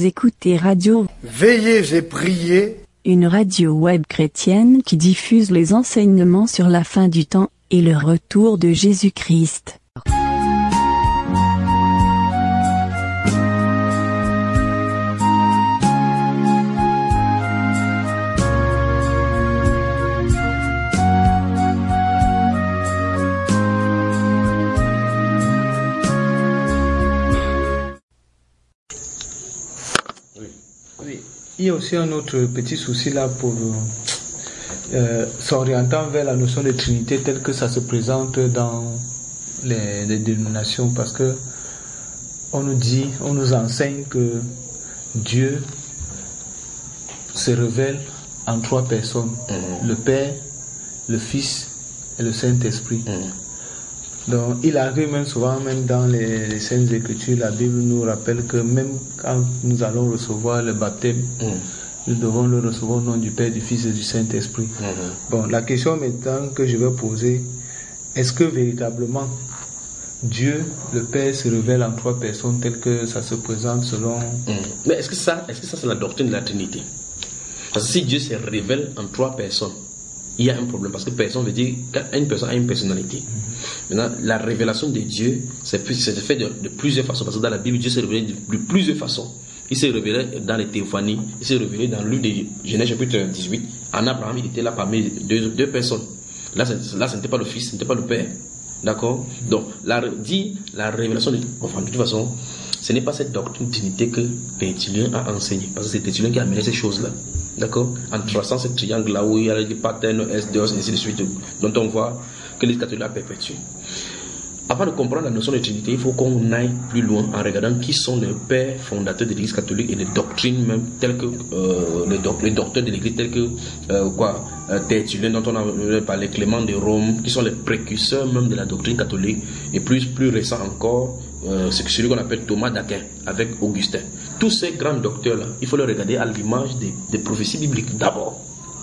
Vous écoutez Radio Veillez et priez, une radio web chrétienne qui diffuse les enseignements sur la fin du temps et le retour de Jésus-Christ. Il y a aussi un autre petit souci là pour s'orientant vers la notion de Trinité telle que ça se présente dans les dénominations, parce que on nous enseigne que Dieu se révèle en trois personnes, le Père, le Fils et le Saint-Esprit. Donc il arrive même souvent, même dans les Saintes Écritures, la Bible nous rappelle que même quand nous allons recevoir le baptême, nous devons le recevoir au nom du Père, du Fils et du Saint-Esprit. Bon, la question maintenant que je vais poser, est-ce que véritablement Dieu, le Père, se révèle en trois personnes tel que ça se présente selon... Mais est-ce que ça c'est la doctrine de la Trinité? Parce que si Dieu se révèle en trois personnes, il y a un problème, parce que personne veut dire qu'une personne a une personnalité. Maintenant, la révélation de Dieu, c'est fait de plusieurs façons, parce que dans la Bible, Dieu s'est révélé de plusieurs façons. Il s'est révélé dans les théophanies, il s'est révélé dans le livre de Genèse chapitre 18. En Abraham, il était là parmi deux personnes. Là, ce n'était pas le Fils, ce n'était pas le Père. D'accord? Donc, la révélation de... Enfin, de toute façon, ce n'est pas cette doctrine d'unité que Tertullien a enseigné, parce que c'est Tertullien qui a amené ces choses-là. D'accord? En traçant ce triangle-là où il y a les patterns, S, Deus, ainsi de suite, dont on voit que l'Église catholique a perpétué. Avant de comprendre la notion de Trinité, il faut qu'on aille plus loin en regardant qui sont les pères fondateurs de l'Église catholique et les doctrines même, telles que les docteurs de l'Église, tels que Tertullien, dont on a parlé, Clément de Rome, qui sont les précurseurs même de la doctrine catholique, et plus récent encore, c'est celui qu'on appelle Thomas d'Aquin avec Augustin. Tous ces grands docteurs-là, il faut les regarder à l'image des prophéties bibliques d'abord.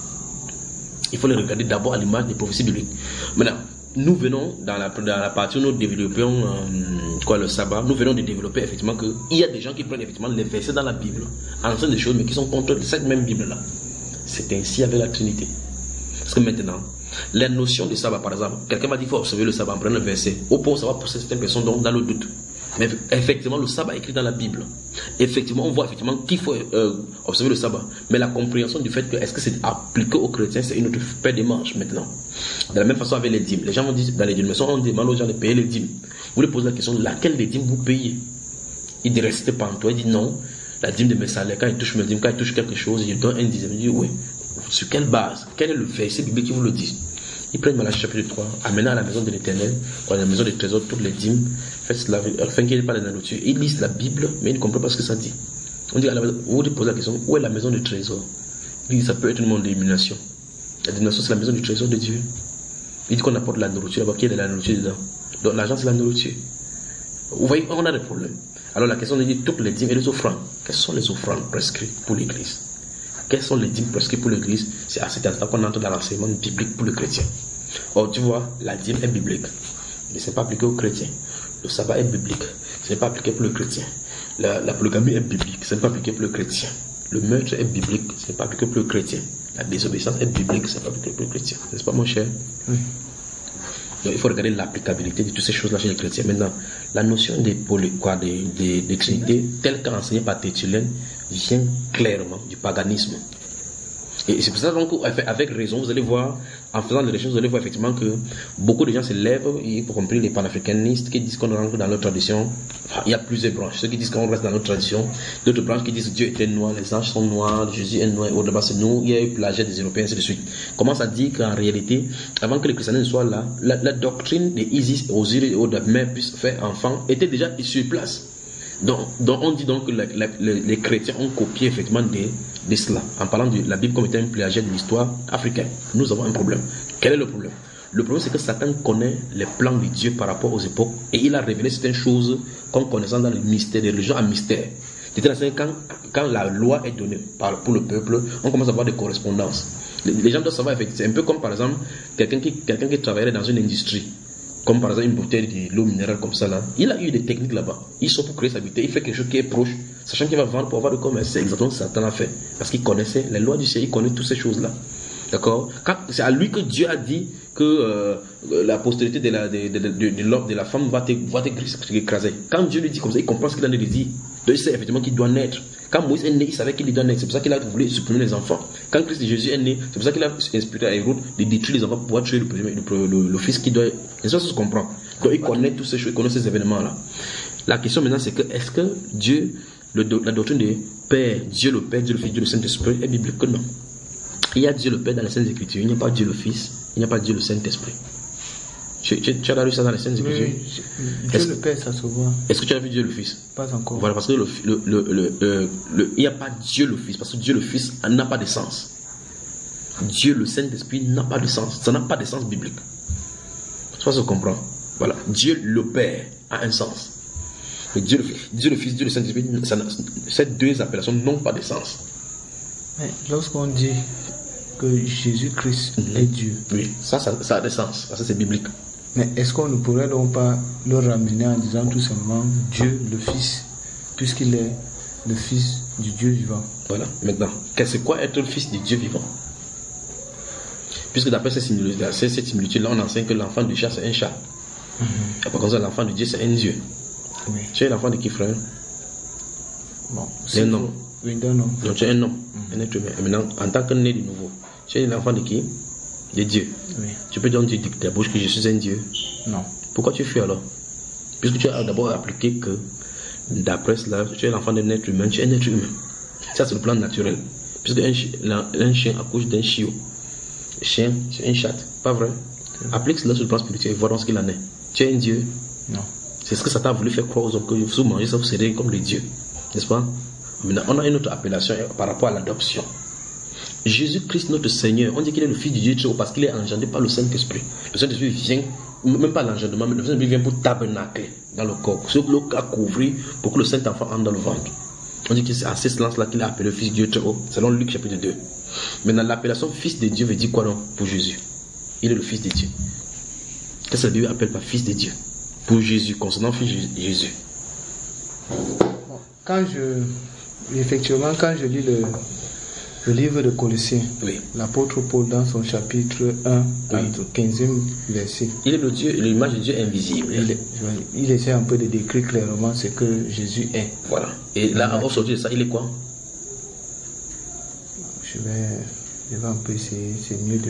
Il faut les regarder d'abord à l'image des prophéties bibliques. Maintenant, nous venons dans la partie où nous développons le sabbat, nous venons de développer effectivement qu'il y a des gens qui prennent effectivement les versets dans la Bible, enseignent des choses, mais qui sont contre cette même Bible-là. C'est ainsi avec la Trinité. Parce que maintenant, la notion de sabbat, par exemple, quelqu'un m'a dit qu'il faut observer le sabbat en prenant le verset. Au point, ça va pour certaines personnes dans le doute. Mais effectivement, le sabbat est écrit dans la Bible. Effectivement, on voit effectivement qu'il faut observer le sabbat. Mais la compréhension du fait que est-ce que c'est appliqué aux chrétiens, c'est une autre paire de manches maintenant. De la même façon avec les dîmes. Les gens vont dire, dans les dîmes, on demande aux gens de payer les dîmes. Vous les posez la question, laquelle des dîmes vous payez? Il dit, restez pas en toi. Il dit non, la dîme de mes salaires, quand il touche mes dîmes, quand il touche quelque chose, il donne un dixième. Il dit oui. Sur quelle base? Quel est le verset biblique qui vous le dit? Ils prennent Malachie chapitre 3, amenant à la maison de l'Éternel, ou à la maison des trésors, toutes les dîmes, faites cela, afin qu'il n'y ait pas de la nourriture. Ils lisent la Bible, mais ils ne comprennent pas ce que ça dit. On dit, vous vous posez la question, où est la maison des trésors? Il dit, ça peut être une monde d'élimination. La dénomination, c'est la maison du trésor de Dieu. Il dit qu'on apporte la nourriture, là-bas, qu'il y a de la nourriture dedans. Donc l'argent, c'est la nourriture. Vous voyez, on a des problèmes. Alors la question est, toutes les dîmes et les offrandes. Quelles sont les offrandes prescrites pour l'Église? Quelles sont les dîmes prescrites pour l'Église? C'est à cet instant qu'on entre dans l'enseignement biblique pour le chrétien. Or, tu vois, la dîme est biblique, mais ce n'est pas appliqué aux chrétiens. Le sabbat est biblique, ce n'est pas appliqué pour le chrétien. La polygamie est biblique, ce n'est pas appliqué pour le chrétien. Le meurtre est biblique, ce n'est pas appliqué pour le chrétien. La désobéissance est biblique, ce n'est pas appliqué pour le chrétien. N'est-ce pas, mon cher? Oui. Donc, il faut regarder l'applicabilité de toutes ces choses-là chez les chrétiens. Maintenant, la notion de Trinité, telle qu'enseignée par Tertullien, vient clairement du paganisme. Et c'est pour ça donc, avec raison, vous allez voir, en faisant des recherches, vous allez voir effectivement que beaucoup de gens se lèvent, y compris les panafricanistes qui disent qu'on rentre dans notre tradition. Enfin, il y a plusieurs branches. Ceux qui disent qu'on reste dans notre tradition, d'autres branches qui disent que Dieu était noir, les anges sont noirs, Jésus est noir, au-delà c'est nous, il y a eu plagiat des Européens, ainsi de suite. Commence à dire qu'en réalité, avant que le christianisme soit là, la doctrine de Isis, Osiris et autres mères puissent faire enfant était déjà sur place. Donc on dit donc que les chrétiens ont copié effectivement de cela, en parlant de la Bible comme étant un plagiat de l'histoire africaine. Nous avons un problème. Quel est le problème? Le problème, c'est que Satan connaît les plans de Dieu par rapport aux époques, et il a révélé certaines choses qu'on connaissait dans le mystère, des religions à mystère. C'est-à-dire quand la loi est donnée pour le peuple, on commence à avoir des correspondances. Les gens doivent savoir, c'est un peu comme par exemple quelqu'un qui travaillerait dans une industrie, comme par exemple une bouteille de l'eau minérale comme ça là. Il a eu des techniques là-bas. Ils sont pour créer sa bouteille, il fait quelque chose qui est proche. sachant qu'il va vendre pour avoir le commerce. C'est exactement ce que Satan a fait. Parce qu'il connaissait les lois du ciel, il connaît toutes ces choses-là. D'accord? C'est à lui que Dieu a dit que la postérité de l'homme, de la femme va t'écraser. Quand Dieu lui dit comme ça, il comprend ce qu'il a dit. Donc il sait effectivement qu'il doit naître. Quand Moïse est né, il savait qu'il doit naître. C'est pour ça qu'il a voulu supprimer les enfants. Quand Christ Jésus est né, c'est pour ça qu'il a inspiré à Hérode de détruire les enfants pour pouvoir tuer le fils qui doit. Et ça se comprend. Donc il connaît toutes ces choses, il connaît ces événements-là. La question maintenant, c'est que est-ce que Dieu, la doctrine de Père, Dieu le Père, Dieu le Fils, Dieu le Saint-Esprit est biblique? Que non. Il y a Dieu le Père dans les Saintes Écritures, il n'y a pas Dieu le Fils, il n'y a pas Dieu le Saint-Esprit. Tu as lu ça dans les Saintes Écritures? Oui, Dieu le Père, ça se voit. Est-ce que tu as vu Dieu le Fils? Pas encore. Voilà, parce que il n'y a pas Dieu le Fils, parce que Dieu le Fils n'a pas de sens. Dieu le Saint-Esprit n'a pas de sens, ça n'a pas de sens biblique. Ça se comprend. Voilà, Dieu le Père a un sens. Mais Dieu le Fils, Dieu le Saint-Esprit, ces deux appellations n'ont pas de sens. Mais lorsqu'on dit que Jésus-Christ est Dieu, oui, ça a des sens, parce que c'est biblique. Mais est-ce qu'on ne pourrait donc pas le ramener en disant tout simplement Dieu le Fils, puisqu'il est le Fils du Dieu vivant? Voilà, maintenant, c'est quoi être le Fils du Dieu vivant? Puisque d'après cette similitude-là, on enseigne que l'enfant du chat c'est un chat. Et par contre, l'enfant de Dieu c'est un Dieu. Oui. Tu es l'enfant de qui, frère? Bon, c'est un homme. Oui, d'un homme. Donc tu es un homme, un être humain. Et maintenant, en tant que né de nouveau, tu es l'enfant de qui? De Dieu. Oui. Tu peux donc dire de ta bouche que je suis un Dieu? Non. Pourquoi tu fuis alors? Puisque tu as d'abord appliqué que, d'après cela, tu es l'enfant d'un être humain, tu es un être humain. Ça, c'est le plan naturel. Puisque un chien accouche d'un chiot. Le chien, c'est un chat, pas vrai? Applique cela sur le plan spirituel et vois donc ce qu'il en est. Tu es un Dieu? Non. C'est ce que Satan a voulu faire croire aux hommes, que si vous mangez ça, vous serez comme les dieux. N'est-ce pas? Maintenant, on a une autre appellation par rapport à l'adoption. Jésus-Christ, notre Seigneur, on dit qu'il est le Fils du Dieu très haut parce qu'il est engendré par le Saint-Esprit. Le Saint-Esprit vient, même pas l'engendrement, mais le Saint-Esprit vient pour tabernacler dans le corps, sur le cas couvrir pour que le Saint-Enfant entre dans le ventre. On dit que c'est à ce sens-là qu'il est appelé le Fils du Dieu très haut, selon Luc chapitre 2. Maintenant, l'appellation Fils de Dieu veut dire quoi donc pour Jésus? Il est le Fils de Dieu. Qu'est-ce que la Bible appelle par Fils de Dieu? Pour Jésus, concernant Fils de Jésus. Effectivement, quand je lis le livre de Colossiens, oui. L'apôtre Paul dans son chapitre 1, oui. 15e verset. Il est le Dieu, l'image de Dieu invisible. Il essaie un peu de décrire clairement ce que Jésus est. Voilà. Et là, au sortir de ça, il est quoi? Je vais un peu essayer, c'est mieux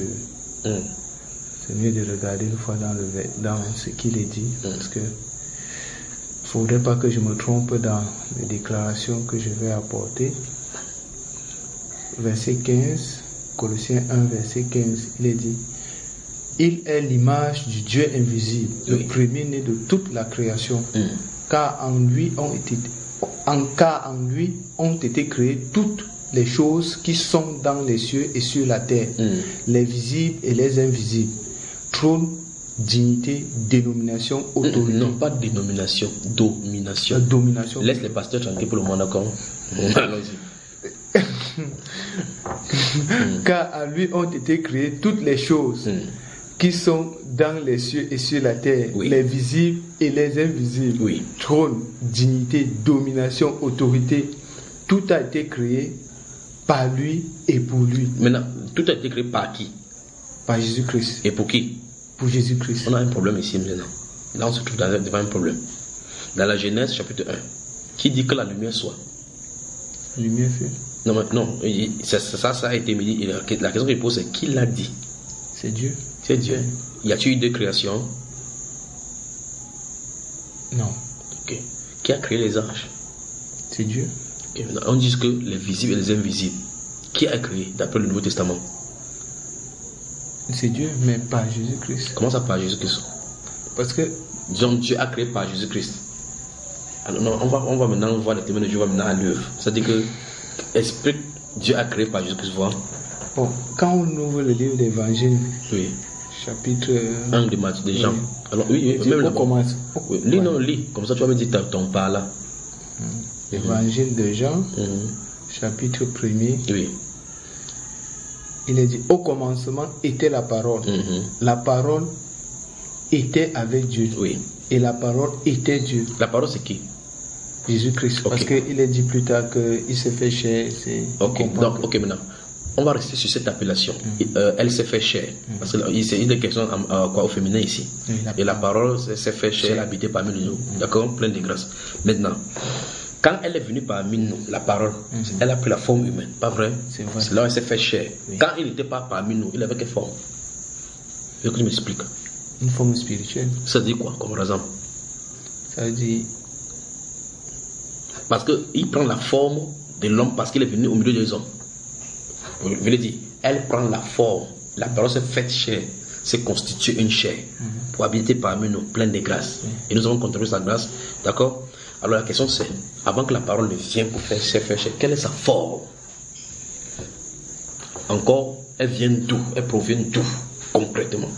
de regarder une fois dans ce qu'il est dit, parce que il ne faudrait pas que je me trompe dans les déclarations que je vais apporter. Verset 15, Colossiens 1, verset 15, il est dit: il est l'image du Dieu invisible, oui. Le premier-né de toute la création, car en lui ont été créées toutes les choses qui sont dans les cieux et sur la terre, les visibles et les invisibles, trône, dignité, dénomination, autorité. Non, pas dénomination, domination. Domination. Laisse les pasteurs tranquilles pour le moment, d'accord? Allons-y. Car à lui ont été créées toutes les choses qui sont dans les cieux et sur la terre, oui. Les visibles et les invisibles, oui. Trône, dignité, domination, autorité. Tout a été créé par lui et pour lui. Maintenant, tout a été créé par qui? Par Jésus-Christ. Et pour qui? Pour Jésus-Christ. On a un problème ici maintenant. Là, on se trouve devant un problème. Dans la Genèse, chapitre 1, qui dit que la lumière soit? La lumière fut? Non, ça a été dit. La question qu'il pose, c'est qui l'a dit? C'est Dieu. C'est Dieu. Y a-t-il eu deux créations? Non. Ok. Qui a créé les anges? C'est Dieu. Okay. On dit que les visibles et les invisibles. Qui a créé d'après le Nouveau Testament? C'est Dieu, mais pas Jésus-Christ. Comment ça par Jésus-Christ? Parce que donc Dieu a créé par Jésus-Christ. Alors non, on va maintenant voir les témoins de Dieu maintenant à l'œuvre. C'est-à-dire que explique Dieu a créé par Jésus-Christ. Bon, quand on ouvre le livre d'Évangile, oui. Chapitre 1 de Matthieu des gens. Alors oui, même là. Commence. Oui. Lis, non, lis. Comme ça tu vas me dire ton pas là. Évangile de Jean, chapitre 1er. Oui. Il est dit: au commencement était la parole. La parole était avec Dieu. Oui. Et la parole était Dieu. La parole c'est qui? Jésus-Christ. Ok. Parce qu'il est dit plus tard qu'il s'est fait chair. Ok, donc, ok, maintenant, on va rester sur cette appellation. Elle s'est fait chair. Parce qu'il est question au féminin ici. Oui, Et la parole s'est fait chair, elle habitait parmi nous. D'accord, plein de grâce. Maintenant, quand elle est venue parmi nous, la parole, elle a pris la forme humaine, pas vrai? C'est vrai. C'est là où elle s'est fait chair. Oui. Quand il n'était pas parmi nous, il avait quelle forme? Je veux que tu m'expliques. Une forme spirituelle. Ça dit quoi, comme exemple? Ça veut dire. Parce qu'il prend la forme de l'homme parce qu'il est venu au milieu des hommes. Je veux dire, elle prend la forme. La parole s'est faite chair, s'est constituée une chair pour habiter parmi nous, plein de grâce. Et nous avons contribué sa grâce. D'accord? Alors la question c'est, avant que la parole ne vienne pour faire chair, quelle est sa forme? Encore, elle vient d'où? Elle provient d'où, concrètement?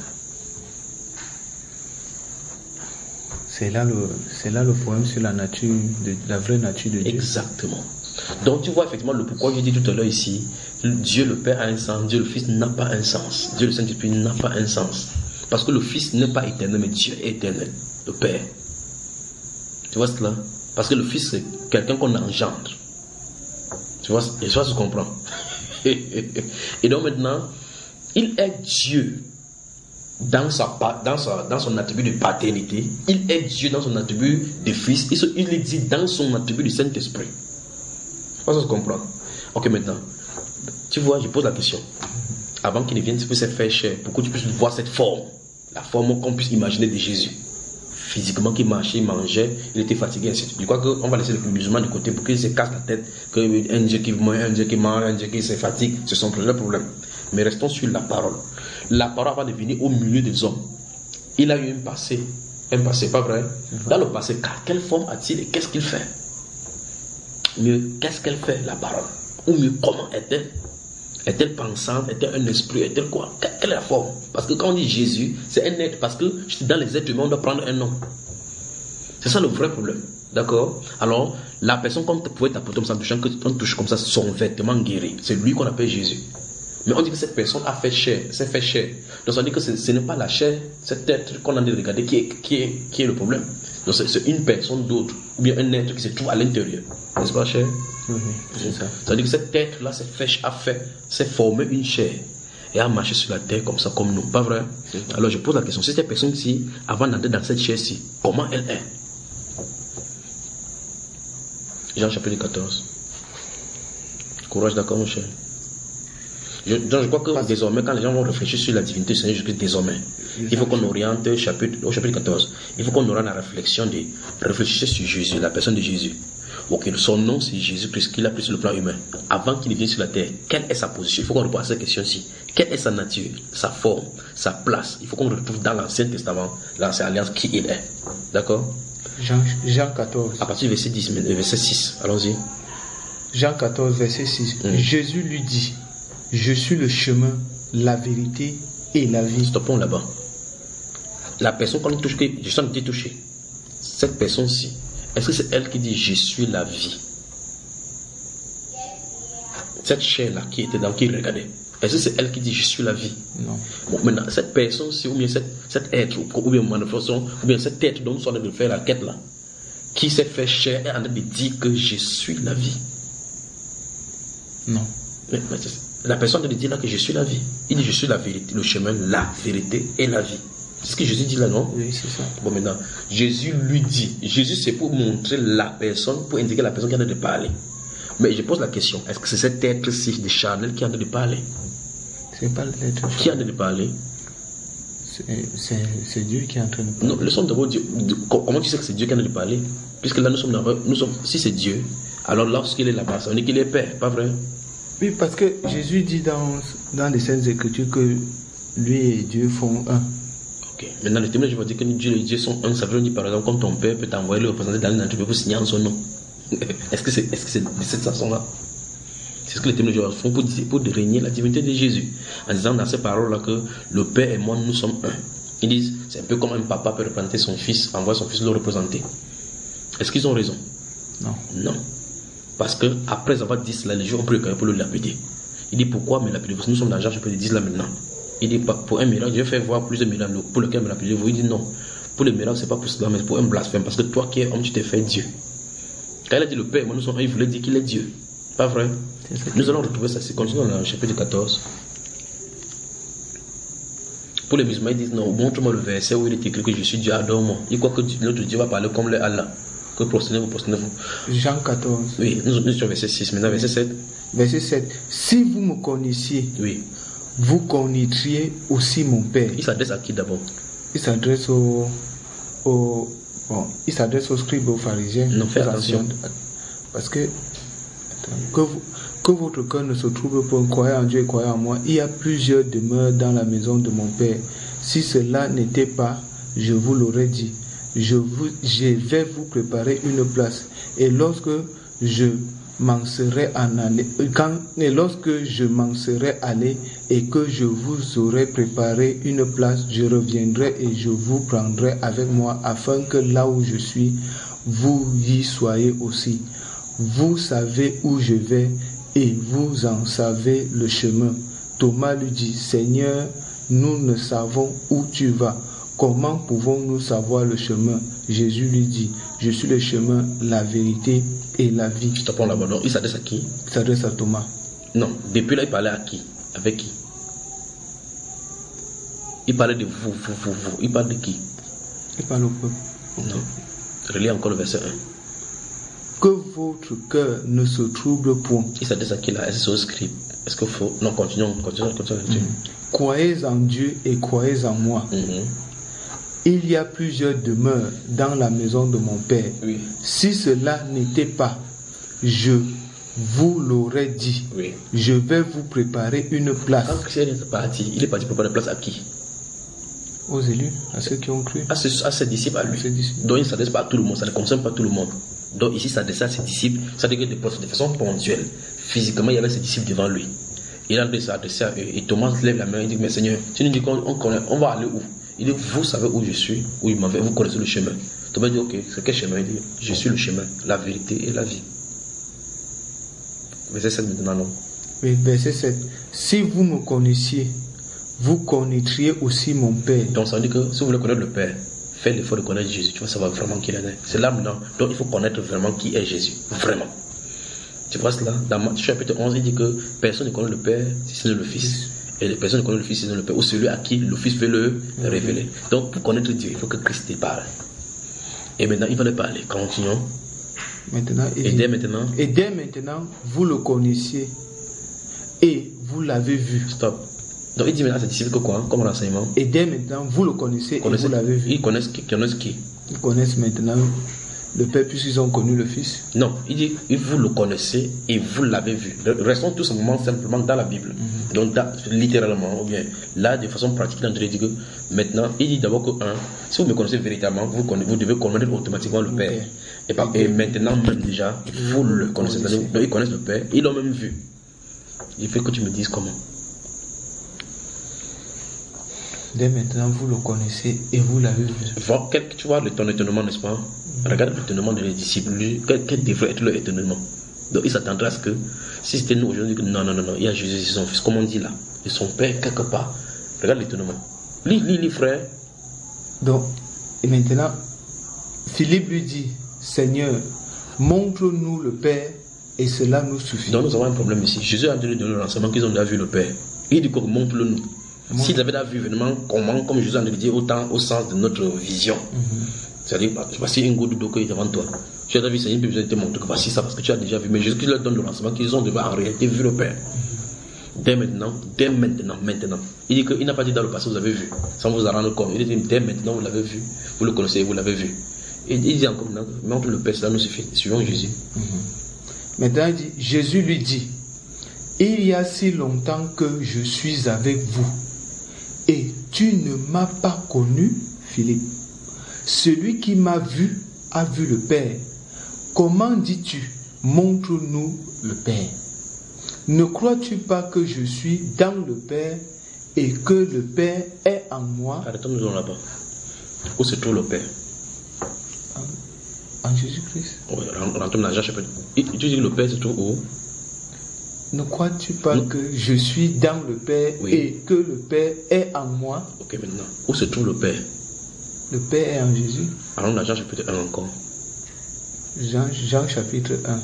C'est là le problème sur la nature, la vraie nature de Dieu. Exactement. Donc tu vois effectivement le pourquoi j'ai dit tout à l'heure ici, Dieu le Père a un sens, Dieu le Fils n'a pas un sens, Dieu le Saint-Esprit n'a pas un sens. Parce que le Fils n'est pas éternel, mais Dieu est éternel, le Père. Tu vois cela? Parce que le Fils c'est quelqu'un qu'on engendre. Tu vois, et ça se comprend. Et donc maintenant, il est Dieu dans son attribut de paternité, il est Dieu dans son attribut de Fils, il est dit dans son attribut du Saint-Esprit. Ça se comprend. Ok, maintenant, tu vois, je pose la question. Avant qu'il ne vienne, tu peux se faire chair, pour que tu puisses voir cette forme, la forme qu'on puisse imaginer de Jésus. Physiquement, qu'il marchait, il mangeait, il était fatigué, ainsi de suite. Je crois qu'on va laisser le musulman de côté pour qu'il se casse la tête, qu'un Dieu qui mange, un Dieu qui mange, un Dieu qui se fatigue, ce sont plusieurs problèmes. Mais restons sur la parole. La parole va devenir au milieu des hommes. Il a eu un passé, pas vrai? Dans le passé, quelle forme a-t-il et qu'est-ce qu'il fait? Mieux, qu'est-ce qu'elle fait, la parole? Ou mieux, comment est-elle? Est-elle pensante? Est-elle un esprit? Est-elle quoi? Quelle est la forme? Parce que quand on dit Jésus, c'est un être. Parce que dans les êtres humains, on doit prendre un nom. C'est ça le vrai problème. D'accord? Alors, la personne qu'on pouvait t'apporter comme ça, on touche comme ça, son vêtement guéri. C'est lui qu'on appelle Jésus. Mais on dit que cette personne a fait chair, s'est fait chair. Donc ça veut dire que ce n'est pas la chair, cet être qu'on a dit de regarder qui est le problème. Donc c'est une personne d'autre, ou bien un être qui se trouve à l'intérieur. N'est-ce pas, chair? Oui, c'est ça. Ça veut dire que cet être-là s'est formé une chair et a marché sur la terre comme ça, comme nous. Pas vrai? Alors je pose la question, si cette personne-ci, avant d'entrer dans cette chair-ci, comment elle est? Jean chapitre 14. Courage, d'accord, mon cher? Donc je crois que désormais, quand les gens vont réfléchir sur la divinité du Seigneur Jésus-Christ, désormais, il faut qu'on oriente au chapitre 14. Il faut qu'on oriente la réflexion de réfléchir sur Jésus, la personne de Jésus. Ok, son nom c'est Jésus-Christ qu'il a pris sur le plan humain. Avant qu'il vienne sur la terre, quelle est sa position? Il faut qu'on réponde à cette question-ci. Quelle est sa nature, sa forme, sa place? Il faut qu'on retrouve dans l'Ancien Testament, l'Ancienne Alliance, qui il est. D'accord? Jean 14. À partir du verset 10, verset 6, allons-y. Jean 14, verset 6. Jésus lui dit: je suis le chemin, la vérité et la vie. Stoppons là-bas. La personne qu'on touche, je suis en train de toucher. Cette personne-ci, est-ce que c'est elle qui dit je suis la vie? Cette chair-là qui était dans qui regardait, est-ce que c'est elle qui dit je suis la vie? Non. Bon, maintenant, cette personne-ci, ou bien cet être, ou bien manifestation, ou bien cet être dont nous sommes en train de faire la quête là, qui s'est fait chair est en train de dire que je suis la vie. Non. Mais la personne de dire là que je suis la vie. Il dit je suis la vérité, le chemin, la vérité et la vie. C'est ce que Jésus dit là, non? Oui, c'est ça. Bon, maintenant, Jésus lui dit. Jésus, c'est pour montrer la personne, pour indiquer la personne qui est en train de parler. Mais je pose la question, est-ce que c'est cet être-ci de charnel qui est en train de parler? C'est pas l'être. Qui est en train de parler? C'est Dieu qui est en train de parler. Non, laissons d'abord Dieu. Comment tu sais que c'est Dieu qui est en train de parler? Puisque là, si c'est Dieu, alors lorsqu'il est là-bas, ça veut dire qu'il est Père, pas vrai? Oui, parce que Jésus dit dans les Saintes Écritures que lui et Dieu font un. Ok. Maintenant, le témoignage va dire que Dieu et Dieu sont un. Ça veut dire par exemple, comme ton père peut t'envoyer le représenter dans une entreprise pour signer en son nom. Est-ce que c'est de cette façon-là? C'est ce que les témoignages font pour régner la divinité de Jésus. En disant dans ces paroles-là que le Père et moi, nous sommes un. Ils disent, c'est un peu comme un papa peut représenter son fils, envoyer son fils le représenter. Est-ce qu'ils ont raison? Non. Non. Parce que après avoir dit cela, les gens ont pris le carré pour le lapider. Il dit pourquoi me lapider? Parce que nous sommes dans l'argent, je peux le dire là maintenant. Il dit pour un miracle, je vais faire voir plus de miracles. Pour lequel me lapider? Il dit non. Pour le miracle, c'est pas pour cela, mais pour un blasphème. Parce que toi qui es homme, tu t'es fait Dieu. Quand il a dit le Père, moi, nous sommes un, il voulait dire qu'il est Dieu. Pas vrai? Nous allons retrouver ça. C'est continué dans le chapitre 14. Pour les musulmans, ils disent non, montre-moi le verset où il est écrit que je suis Dieu, adore-moi. Ils croient que notre Dieu va parler comme le Allah. Que prosternez-vous. Jean 14. Oui, nous sommes verset 6, maintenant verset 7. Verset 7. Si vous me connaissiez, Oui. vous connaîtriez aussi mon Père. Il s'adresse à qui d'abord? Il s'adresse il s'adresse aux scribes, aux pharisiens. Non, fais attention. Parce que que votre cœur ne se trouble pas, croyez en Dieu et croyez en moi. Il y a plusieurs demeures dans la maison de mon Père. Si cela n'était pas, je vous l'aurais dit. Je vais vous préparer une place. Et lorsque je m'en serai allé et que je vous aurai préparé une place, je reviendrai et je vous prendrai avec moi afin que là où je suis, vous y soyez aussi. Vous savez où je vais et vous en savez le chemin. Thomas lui dit, Seigneur, nous ne savons où tu vas. Comment pouvons-nous savoir le chemin? Jésus lui dit, je suis le chemin, la vérité et la vie. Je te prends là-bas. Il s'adresse à qui? Il s'adresse à Thomas. Non, depuis là, il parlait à qui? Avec qui? Il parlait de vous. Il parle de qui? Il parle au peuple. Non. Relis encore le verset 1. Que votre cœur ne se trouble point. Il s'adresse à qui là? Est-ce que c'est au scribe? Est-ce qu'il faut... Non, continuons. Croyez en Dieu et croyez en moi. Il y a plusieurs demeures dans la maison de mon Père. Oui. Si cela n'était pas, je vous l'aurais dit. Oui. Je vais vous préparer une place. Quand Christ est parti, il est parti préparer une place à qui? Aux élus, à ceux qui ont cru. À ses disciples, à lui. Donc il ne s'adresse pas à tout le monde, ça ne concerne pas tout le monde. Donc ici, il s'adresse à ses disciples, ça veut dire que de façon ponctuelle. Physiquement, il y avait ses disciples devant lui. Il a s'adresser à eux. Et Thomas lève la main et dit, mais Seigneur, tu nous dis qu'on connaît, on va aller où? Il dit, vous savez où je suis, où il m'en va, vous connaissez le chemin. Thomas dit, ok, c'est quel chemin? Il dit, je suis le chemin, la vérité et la vie. Verset 7 maintenant, non? Oui, verset 7. Si vous me connaissiez, vous connaîtriez aussi mon Père. Donc ça veut dire que si vous voulez connaître le Père, faites l'effort de connaître Jésus, tu vas savoir vraiment qui il est. C'est là maintenant. Donc il faut connaître vraiment qui est Jésus. Vraiment. Tu vois cela? Dans chapitre 11, il dit que personne ne connaît le Père si ce n'est le Fils. Et les personnes ne connaissent le Fils si ce n'est le Père. Ou celui à qui le Fils veut le révéler. Donc pour connaître Dieu, il faut que Christ te parle. Et maintenant, il va le parler. Continuons. Maintenant, et dès maintenant, vous le connaissiez et vous l'avez vu. Stop. Donc il dit maintenant à ses disciples que quoi? Comme renseignement. Et dès maintenant, vous le connaissez et vous l'avez vu. Ils connaissent qui? Ils connaissent maintenant le Père puisqu'ils ont connu le Fils. Non, il dit vous le connaissez et vous l'avez vu. Restons tout simplement dans la Bible. Donc littéralement, ou bien là de façon pratique, il dit que maintenant, il dit d'abord que si vous me connaissez véritablement, vous devez connaître automatiquement le Père. Et maintenant même déjà, vous le connaissez. Donc ils connaissent le Père, ils l'ont même vu. Il fait que tu me dises comment. Dès maintenant, vous le connaissez et vous l'avez vu. Tu vois ton étonnement, n'est-ce pas? Regarde l'étonnement de les disciples. Quel devrait être leur étonnement? Donc il s'attendrait à ce que, si c'était nous aujourd'hui, non, il y a Jésus, c'est son Fils, comme on dit là, et son Père quelque part. Regarde l'étonnement. Lis, frère. Donc, et maintenant, Philippe lui dit, Seigneur, montre-nous le Père et cela nous suffit. Donc nous avons un problème ici. Jésus a donné le renseignement qu'ils ont déjà vu le Père. Il dit, montre-le-nous. S'ils avaient déjà vu vraiment comment, comme Jésus a dit, autant au sens de notre vision. C'est-à-dire, voici une goutte d'eau qui est devant toi. Tu as déjà vu, c'est une besoin de te montrer que voici ça parce que tu as déjà vu. Mais Jésus qui leur donne le renseignement qu'ils ont déjà en réalité vu le Père. Dès maintenant. Il dit qu'il n'a pas dit dans le passé, vous avez vu, sans vous en rendre compte. Il dit, dès maintenant, vous l'avez vu, vous le connaissez, vous l'avez vu. Et il dit encore, montre le Père, cela nous suffit. Suivons Jésus. Maintenant, il dit, Jésus lui dit, il y a si longtemps que je suis avec vous. Et tu ne m'as pas connu, Philippe. Celui qui m'a vu a vu le Père. Comment dis-tu, montre-nous le Père? Ne crois-tu pas que je suis dans le Père et que le Père est en moi? Arrêtons-nous là-bas. Où se trouve le Père? En Jésus-Christ. Rentrons dans Jean chapitre. Tu dis que le Père se trouve où? Ne crois-tu pas que je suis dans le Père et que le Père est en moi? Ok, maintenant. Où se trouve le Père? Le Père est en Jésus. Allons dans Jean chapitre 1 encore. Jean chapitre 1.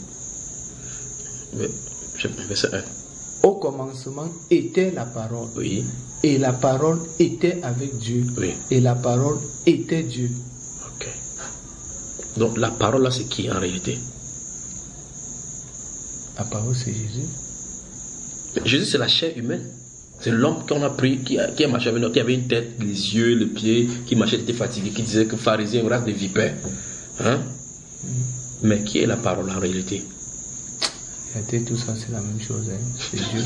Verset 1. Au commencement était la parole. Oui. Et la parole était avec Dieu. Oui. Et la parole était Dieu. Ok. Donc la parole là, c'est qui en réalité? La parole, c'est Jésus. Jésus, c'est la chair humaine. C'est l'homme qu'on a pris, qui a marché avec nous, qui avait une tête, les yeux, les pieds, qui marchait, était fatigué, qui disait que pharisien, une race de vipères. Hein? Mais qui est la parole en réalité? Regardez, tout ça, c'est la même chose. Hein. C'est Dieu.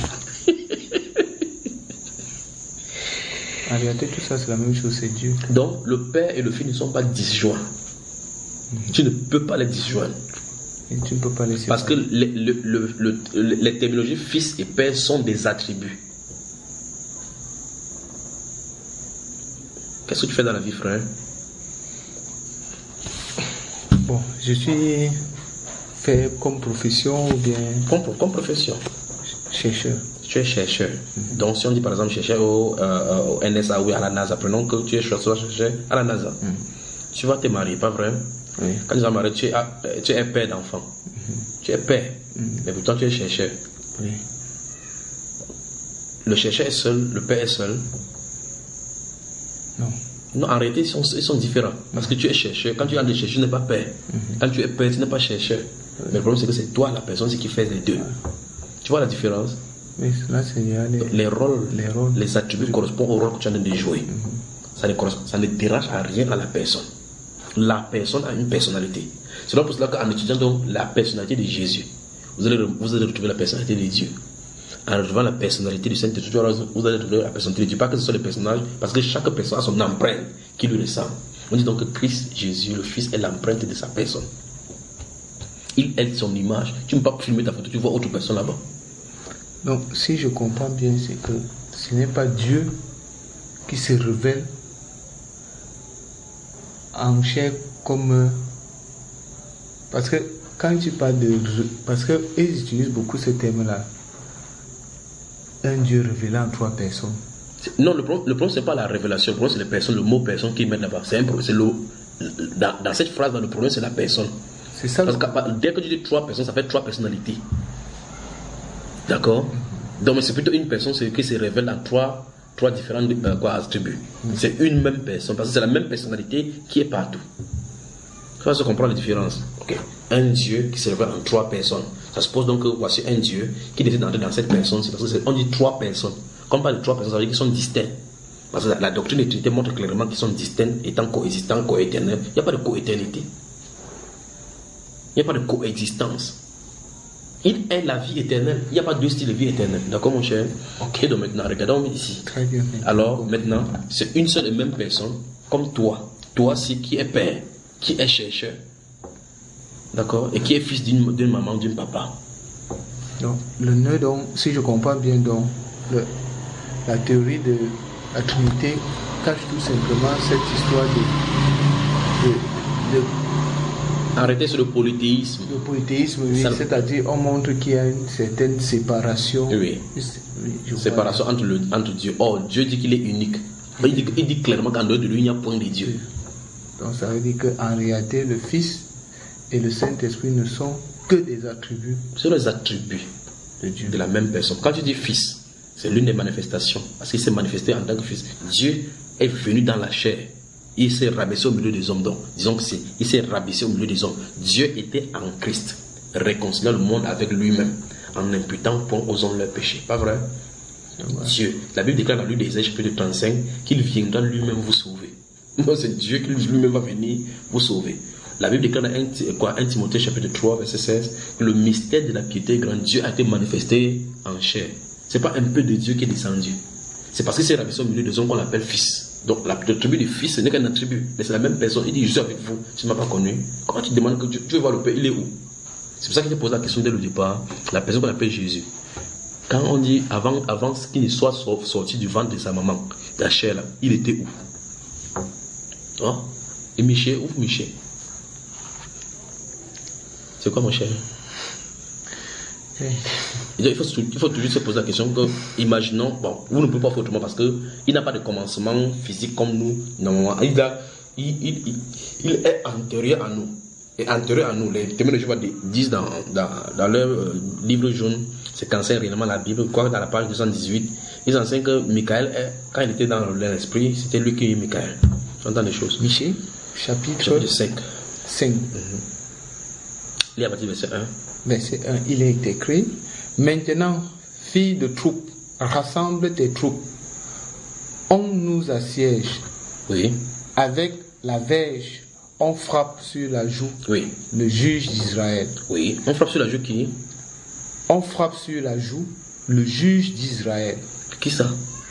En réalité, tout ça, c'est la même chose, c'est Dieu. Donc, le Père et le Fils ne sont pas disjoints. Tu ne peux pas les disjoindre. Et tu ne peux pas les séparer. Parce que les terminologies Fils et Père sont des attributs. Qu'est-ce que tu fais dans la vie, frère? Bon, je suis fait comme profession ou bien... Comme profession. Chercheur. Tu es chercheur. Donc, si on dit par exemple chercheur au NSA ou à la NASA, prenons que tu es chercheur à la NASA. Tu vas te marier, pas vrai? Oui. Quand tu vas marier, tu es père d'enfant. Tu es père. Mais pourtant, tu es chercheur. Oui. Le chercheur est seul, le père est seul. Non. Non, en réalité, ils sont différents. Parce que tu es chercheur. Quand tu as des chercheurs, tu n'es pas père. Quand tu es père, tu n'es pas chercheur. Mais le problème, c'est que c'est toi, la personne, c'est qui fait les deux. Tu vois la différence? Mais là, c'est les rôles, les attributs correspondent au rôle que tu as de jouer. Ça ne dérange à rien à la personne. La personne a une personnalité. C'est donc pour cela qu'en étudiant donc la personnalité de Jésus, vous allez retrouver la personnalité de Dieu. En retrouvant la personnalité du Saint-Esprit, vous allez retrouver la personnalité de Dieu. Pas que ce soit les personnages, parce que chaque personne a son empreinte qui lui ressemble. On dit donc que Christ, Jésus, le Fils, est l'empreinte de sa personne. Il est son image. Tu ne peux pas filmer ta photo, tu vois autre personne là-bas. Donc, si je comprends bien, c'est que ce n'est pas Dieu qui se révèle en chair comme... Parce que quand tu parles de... Parce qu'ils utilisent beaucoup ce terme-là. Un Dieu révélé en 3 personnes. Non, le problème, ce n'est pas la révélation. Le problème, c'est les personnes, le mot personne qu'ils mettent là-bas. Dans cette phrase, le problème, c'est la personne. C'est ça. Parce que dès que tu dis 3 personnes, ça fait 3 personnalités. D'accord? Donc, c'est plutôt une personne qui se révèle en 3 différents attributs. C'est une même personne, parce que c'est la même personnalité qui est partout. Tu vas se comprendre la différence. Okay. Un Dieu qui se révèle en 3 personnes. Ça suppose donc que voici un Dieu qui décide d'entrer dans cette personne. C'est parce qu'on dit 3 personnes. Quand on parle de 3 personnes, ça veut dire qu'ils sont distincts. Parce que la doctrine de Trinité montre clairement qu'ils sont distincts, étant coexistants, coéternels. Il n'y a pas de coéternité. Il n'y a pas de coexistence. Il est la vie éternelle. Il n'y a pas deux styles de vie éternelle. D'accord, mon cher? Ok, donc maintenant, regardons ici. Très bien. Alors, maintenant, c'est une seule et même personne, comme toi. Toi aussi, qui est père, qui est chercheur. D'accord? Et qui est fils d'une maman, d'un papa. Donc, le nœud, donc, si je comprends bien, donc, la théorie de la Trinité cache tout simplement cette histoire de arrêtez sur le polythéisme. Le polythéisme, oui, c'est-à-dire on montre qu'il y a une certaine séparation. Oui. Séparation entre Dieu. Or, Dieu dit qu'il est unique. Il dit clairement qu'en dehors de lui, il n'y a point de Dieu. Donc ça veut dire qu'en réalité, le Fils et le Saint-Esprit ne sont que des attributs. Ce sont les attributs de Dieu. De la même personne. Quand tu dis Fils, c'est l'une des manifestations. Parce qu'il s'est manifesté en tant que Fils. Dieu est venu dans la chair. Il s'est rabaissé au milieu des hommes. Donc, disons que il s'est rabaissé au milieu des hommes. Dieu était en Christ, réconciliant le monde avec lui-même, en imputant point aux hommes leurs péchés. Pas vrai? Ouais. Dieu. La Bible déclare dans le livre d'Ésaïe, chapitre 35, qu'il viendra lui-même vous sauver. Non, c'est Dieu qui lui-même va venir vous sauver. La Bible déclare dans 1 Timothée, chapitre 3, verset 16, que le mystère de la piété grand Dieu a été manifesté en chair. Ce n'est pas un peu de Dieu qui est descendu. C'est parce qu'il s'est rabaissé au milieu des hommes qu'on l'appelle Fils. Donc l'attribut du Fils, ce n'est qu'un attribut, mais c'est la même personne. Il dit, je suis avec vous, tu ne m'as pas connu. Comment tu te demandes que tu veux voir le Père, il est où? C'est pour ça qu'il te pose la question dès le départ, la personne qu'on appelle Jésus. Quand on dit, avant qu'il ne soit sorti du ventre de sa maman, la chair là, il était où? Oh? Et Michel, où Michel? C'est quoi mon cher? Il faut toujours se poser la question que, imaginons, bon, vous ne pouvez pas faire autrement parce qu'il n'a pas de commencement physique comme nous. Normalement, il est antérieur à nous. est antérieur à nous. Les témoins de Jéhovah disent dans leur livre jaune, c'est qu'enseigne réellement la Bible, quoi, dans la page 218, ils enseignent que Michael, quand il était dans l'esprit, c'était lui qui est Michael. Tu entends des choses. Michée, chapitre 5. 5. Il y a partir du verset 1. Verset 1, il est écrit, maintenant, fille de troupe, rassemble tes troupes. On nous assiège. Oui. Avec la verge, on frappe sur la joue. Oui. Le juge d'Israël. Oui. On frappe sur la joue qui? On frappe sur la joue le juge d'Israël. Qui ça?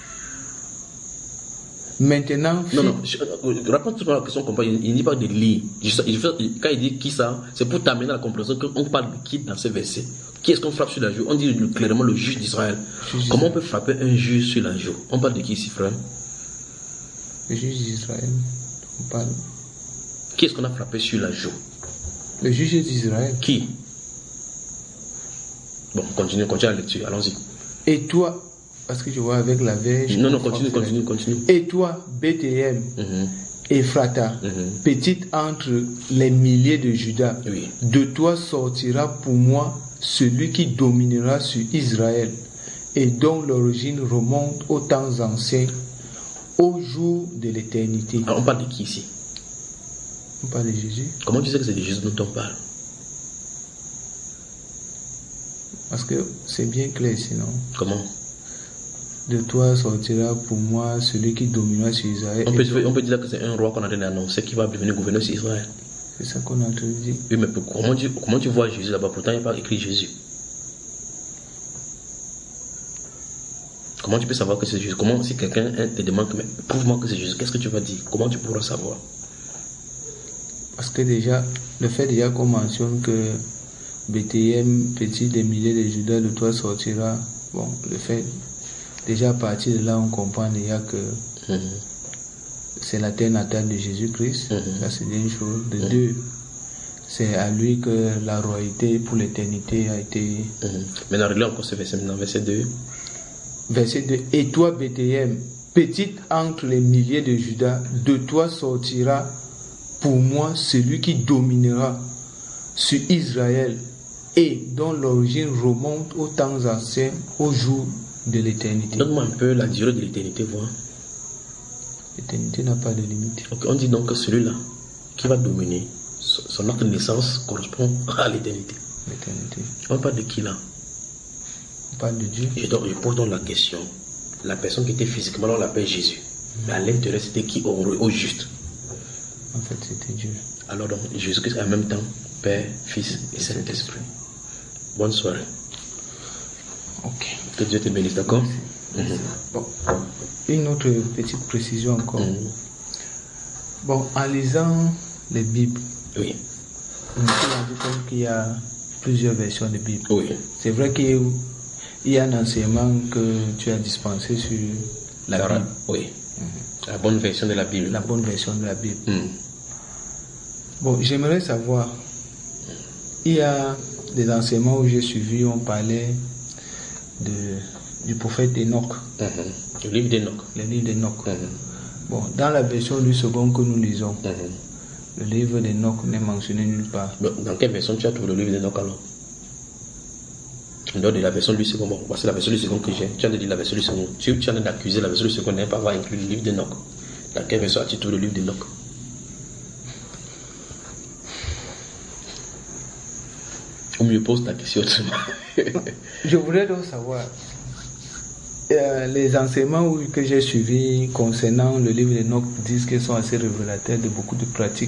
Maintenant, non, raconte-moi la question qu'on parle. Il ne dit pas de lire. Quand il dit qui ça, c'est pour t'amener à la compréhension qu'on parle de qui dans ce verset. Qui est-ce qu'on frappe sur la joue? On dit clairement le juge d'Israël. Comment on peut frapper un juge sur la joue? On parle de qui ici, frère? Le juge d'Israël. On parle. Qui est-ce qu'on a frappé sur la joue? Le juge d'Israël. Qui? Bon, continue la lecture, allons-y. Et toi, parce que je vois avec la verge. Non, continue. Et toi, Bethléem, Ephrata, petite entre les milliers de Juda, oui. De toi sortira pour moi celui qui dominera sur Israël et dont l'origine remonte aux temps anciens, au jour de l'éternité. Alors, on parle de qui ici? On parle de Jésus. Comment tu sais que c'est de Jésus dont on parle? Parce que c'est bien clair sinon. Comment? De toi sortira pour moi celui qui dominera sur Israël. On peut dire que c'est un roi qu'on a annoncé qui va devenir gouverneur sur Israël. C'est ça qu'on a entendu dire. Oui, mais comment tu vois Jésus là-bas? Pourtant, il n'y a pas écrit Jésus. Comment tu peux savoir que c'est Jésus? Comment, si quelqu'un te demande, mais prouve-moi que c'est Jésus, qu'est-ce que tu vas dire? Comment tu pourras savoir? Parce que déjà, le fait déjà qu'on mentionne que Bethléem, petit des milliers de Judas, de toi sortira, bon, le fait, déjà à partir de là, on comprend déjà que c'est la terre natale de Jésus-Christ, ça c'est une chose. De deux, c'est à lui que la royauté pour l'éternité a été... Maintenant, regarde encore ce verset, maintenant, verset 2. Verset 2, et toi Bethléem, petite entre les milliers de Judas, de toi sortira pour moi celui qui dominera sur Israël et dont l'origine remonte aux temps anciens, au jour de l'éternité. Donne-moi un peu la durée de l'éternité, voir. L'éternité n'a pas de limite. Okay, on dit donc que celui-là qui va dominer, son acte de naissance correspond à l'éternité. L'éternité. On parle de qui là? On parle de Dieu. Je pose donc la question. La personne qui était physiquement, on l'appelle Jésus. Mais à l'intérieur, c'était qui au juste? En fait, c'était Dieu. Alors donc, Jésus-Christ en même temps, Père, Fils et Saint-Esprit. Bonne soirée. Ok. Que Dieu te bénisse, d'accord? Bon. Une autre petite précision encore. Bon, en lisant les Bibles, oui. on peut rendu compte qu'il y a plusieurs versions de Bible. Oui. C'est vrai qu'il y a un enseignement que tu as dispensé sur la Bible. Oui. La bonne version de la Bible. La bonne version de la Bible. Bon, j'aimerais savoir, il y a des enseignements où j'ai suivi, on parlait du prophète Enoch. Le livre d'Enoch. Le livre d'Enoch. Bon, dans la version du second que nous lisons, le livre d'Enoch n'est mentionné nulle part. Dans quelle version tu as trouvé le livre d'Enoch alors? En dehors de la version du second, bon, c'est la version du second que j'ai. Tu as dit la version du second. Tu as d'accusé la version du second n'est pas avoir inclus le livre d'Enoch. Dans quelle version as-tu trouvé le livre d'Enoch? Ou mieux pose ta question autrement. Je voudrais donc savoir les enseignements que j'ai suivis concernant le livre d'Enoch disent qu'ils sont assez révélateurs de beaucoup de pratiques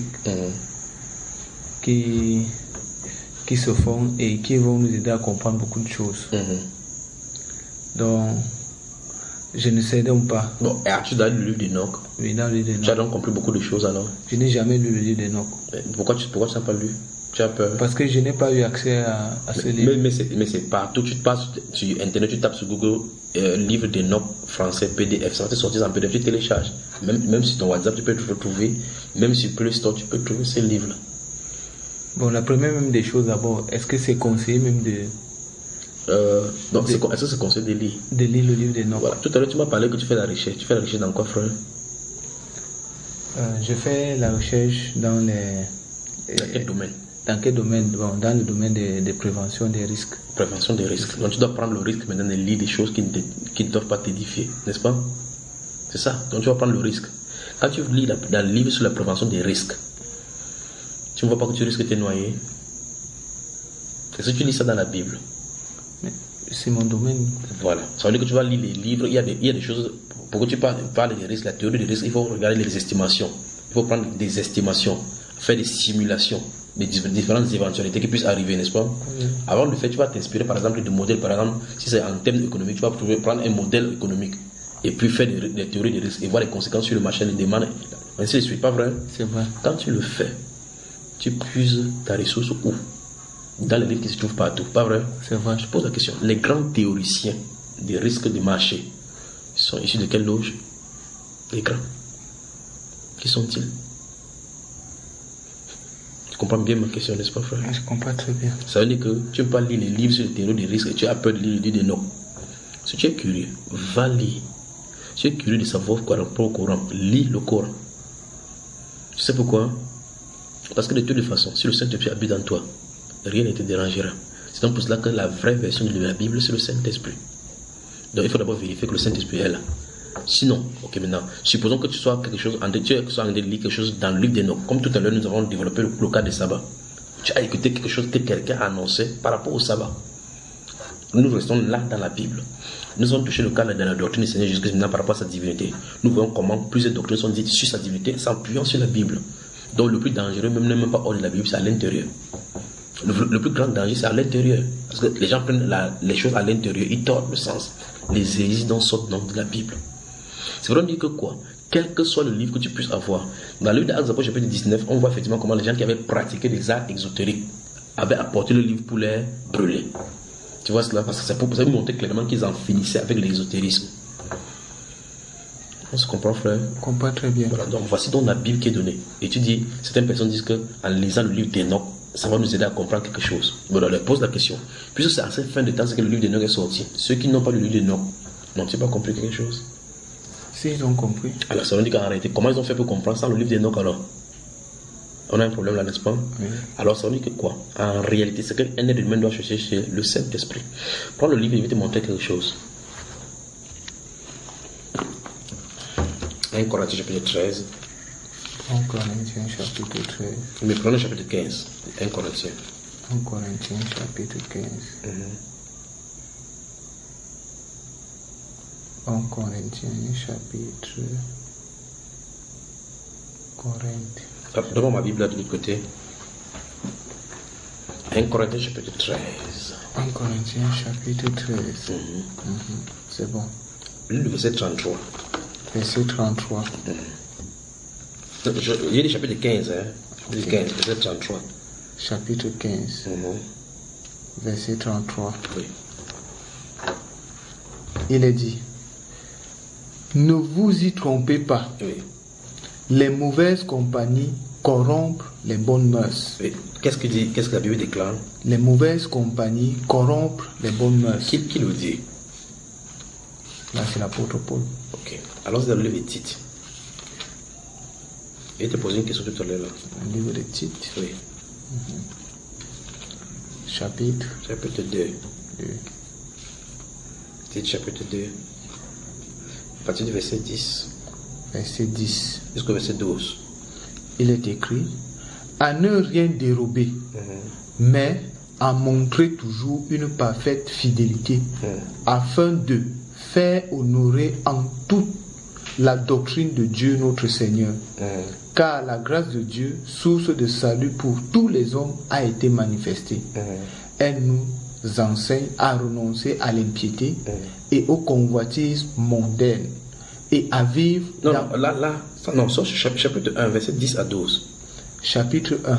qui se font et qui vont nous aider à comprendre beaucoup de choses. Donc, je ne sais donc pas. Bon, et as-tu lu le livre d'Enoch? Oui, dans le livre d'Enoch. Tu as donc compris beaucoup de choses alors? Je n'ai jamais lu le livre d'Enoch. Pourquoi tu n'as pas lu? Tu as peur? Parce que je n'ai pas eu accès à ce livre. Mais c'est partout. Tu te passes sur Internet, tu tapes sur Google livre d'Enoch français PDF. Ça va te sortir en PDF, tu télécharges. Même sur ton WhatsApp, tu peux le retrouver. Même sur Play Store, tu peux trouver ces livres-là. Bon, la première même des choses d'abord, est-ce que c'est conseillé même de... est-ce que c'est conseillé de lire? De lire le livre d'Enoch. Voilà. Tout à l'heure, tu m'as parlé que tu fais la recherche. Tu fais la recherche dans quoi, frère? Je fais la recherche dans les... Dans quel domaine? Dans quel domaine? Bon, dans le domaine de prévention des risques. Prévention des risques. Donc tu dois prendre le risque maintenant de lire des choses qui ne doivent pas t'édifier, n'est-ce pas? C'est ça. Donc tu vas prendre le risque. Quand tu lis dans le livre sur la prévention des risques, tu ne vois pas que tu risques de te noyer. Est-ce que tu lis ça dans la Bible? Mais c'est mon domaine. Voilà. Ça veut dire que tu vas lire les livres. Il y a des choses. Pour que tu parles des risques, la théorie des risques, il faut regarder les estimations. Il faut prendre des estimations, faire des simulations des différentes éventualités qui puissent arriver, n'est-ce pas? Oui. Avant de le faire, tu vas t'inspirer par exemple de modèles. Par exemple, si c'est en termes économiques, tu vas prendre un modèle économique et puis faire des théories des risques et voir les conséquences sur le marché, les demandes. Ainsi de suite, pas vrai? C'est vrai. Quand tu le fais, tu puises ta ressource où? Dans les livres qui se trouvent partout, pas vrai? C'est vrai. Je pose la question. Les grands théoriciens des risques de marché sont issus de quelle loge? Les grands. Qui sont-ils? Tu comprends bien ma question, n'est-ce pas, frère? Je comprends très bien. Ça veut dire que tu ne peux pas lire les livres sur les théories des risques et tu as peur de lire les livres de non. Si tu es curieux, va lire. Si tu es curieux de savoir quoi rapport au Coran, lis le Coran. Tu sais pourquoi? Parce que de toutes les façons, si le Saint-Esprit habite en toi, rien ne te dérangera. C'est donc pour cela que la vraie version de la Bible, c'est le Saint-Esprit. Donc il faut d'abord vérifier que le Saint-Esprit est là. Sinon, ok, maintenant, supposons que tu sois quelque chose, en train de lire quelque chose dans le livre d'Enoch. Comme tout à l'heure, nous avons développé le cas du sabbat. Tu as écouté quelque chose que quelqu'un a annoncé par rapport au sabbat. Nous restons là dans la Bible. Nous avons touché le cas de la doctrine du Seigneur jusqu'à maintenant par rapport à sa divinité. Nous voyons comment plusieurs doctrines sont dites sur sa divinité en s'appuyant sur la Bible. Donc le plus dangereux, n'est même pas hors de la Bible, c'est à l'intérieur. Le plus grand danger, c'est à l'intérieur. Parce que les gens prennent les choses à l'intérieur, ils tordent le sens. Les hérésies dont sortent de la Bible. C'est vraiment dire que quoi? Quel que soit le livre que tu puisses avoir, dans le livre d'Actes apôtres chapitre 19, on voit effectivement comment les gens qui avaient pratiqué des arts exotériques avaient apporté le livre pour les brûler. Tu vois cela? Parce que c'est pour ça montrer clairement qu'ils en finissaient avec l'exotérisme. On se comprend, frère? On comprend très bien. Voilà, donc voici donc la Bible qui est donnée. Et tu dis, certaines personnes disent qu'en lisant le livre d'Enoch, ça va nous aider à comprendre quelque chose. Bon, on leur pose la question. Puisque c'est à cette fin de temps que le livre d'Enoch est sorti, ceux qui n'ont pas le livre d'Enoch, n'ont-ils pas compris quelque chose? Si, ils ont compris. Alors ça veut dire qu'en réalité, comment ils ont fait pour comprendre ça, le livre d'Enoch alors? On a un problème là, n'est-ce pas? Oui. Alors ça veut dire que quoi? En réalité, c'est qu'un être humain doit chercher chez le Saint-Esprit. Prends le livre et je vais te montrer quelque chose. 1 Corinthiens chapitre 13. 1 Corinthiens chapitre 13. Mais prenons le chapitre 15. 1 Corinthiens. 1 Corinthiens chapitre 15. 1 Corinthiens chapitre... Devant ma Bible là de l'autre côté. 1 Corinthiens chapitre 13. 1 Corinthiens chapitre 13. C'est bon. Le verset 33. Verset 33. J'ai dit chapitre 15, hein. Okay. 15, verset 33. Chapitre 15. Verset 33. Oui. Il est dit: ne vous y trompez pas. Oui. Les mauvaises compagnies corrompent les bonnes mœurs. Oui. Qu'est-ce que la Bible déclare? Les mauvaises compagnies corrompent les bonnes mœurs. Qui le dit? Là, c'est l'apôtre Paul. Ok. Alors, c'est dans le livre de Tite. Je te posé une question tout à l'heure là. Le livre de Tite. Oui. Chapitre 2. Tite chapitre 2. À partir du verset 10. Verset 10. Jusqu'au verset 12. Il est écrit: à ne rien dérober, mais à montrer toujours une parfaite fidélité, afin de faire honorer en toute la doctrine de Dieu notre Seigneur. Car la grâce de Dieu, source de salut pour tous les hommes, a été manifestée. Elle nous enseigne à renoncer à l'impiété et aux convoitises mondaines et à vivre... Non, chapitre 1, verset 10 à 12. Chapitre 1.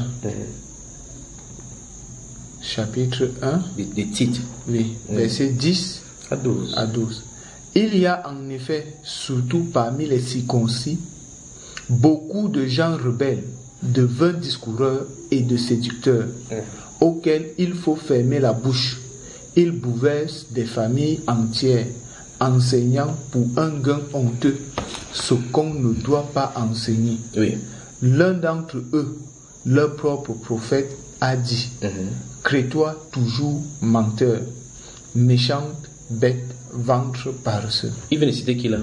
Chapitre 1. Des titres. Oui, verset 10 à 12. Il y a en effet, surtout parmi les circoncis, beaucoup de gens rebelles, de vains discoureurs et de séducteurs, auxquels il faut fermer la bouche. Ils bouleversent des familles entières, enseignant pour un gain honteux ce qu'on ne doit pas enseigner. Oui. L'un d'entre eux, leur propre prophète, a dit, crée-toi toujours menteur, méchante, bête, ventre paresseux. Il vient de citer qui là?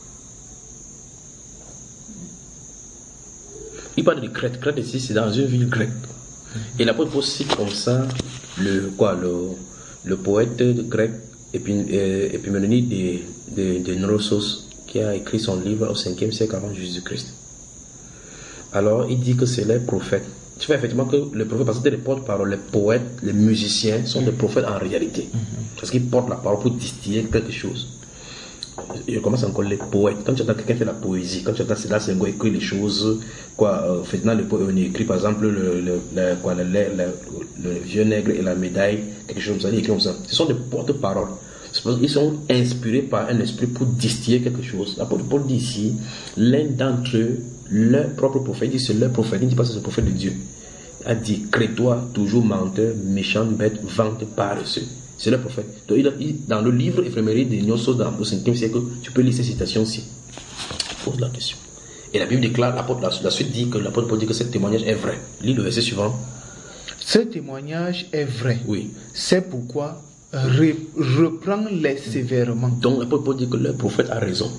Il parle de Crète. Crète ici, c'est dans une ville grecque. Et l'apôtre Paul cite comme ça le poète grec Épiménide de Neurosos, qui a écrit son livre au 5e siècle avant Jésus-Christ. Alors, il dit que c'est les prophètes. Tu vois effectivement que les prophètes, parce que les porte-parole, les poètes, les musiciens sont des prophètes en réalité. Parce qu'ils portent la parole pour distiller quelque chose. Je commence encore les poètes. Quand tu entends quelqu'un faire la poésie, quand tu entends Sédar Senghor écrit les choses, effectivement, on écrit par exemple le vieux nègre et la médaille, quelque chose comme ça, il écrit comme ça. Ce sont des porte-paroles. Ils sont inspirés par un esprit pour distiller quelque chose. L'apôtre Paul dit ici, l'un d'entre eux, leur propre prophète, il dit c'est leur prophète, il ne dit pas c'est le prophète de Dieu. Il a dit, crée-toi toujours menteur, méchant, bête, vente, paresseux. C'est le prophète. Donc, dans le livre Éphéméride de Gnosos, dans le 5e siècle, tu peux lire ces citations-ci. Pose la question. Et la Bible déclare, la suite dit que l'apôtre Paul dit que ce témoignage est vrai. Lis le verset suivant. Ce témoignage est vrai. Oui. C'est pourquoi reprends-les sévèrement. Donc l'apôtre Paul dit que le prophète a raison.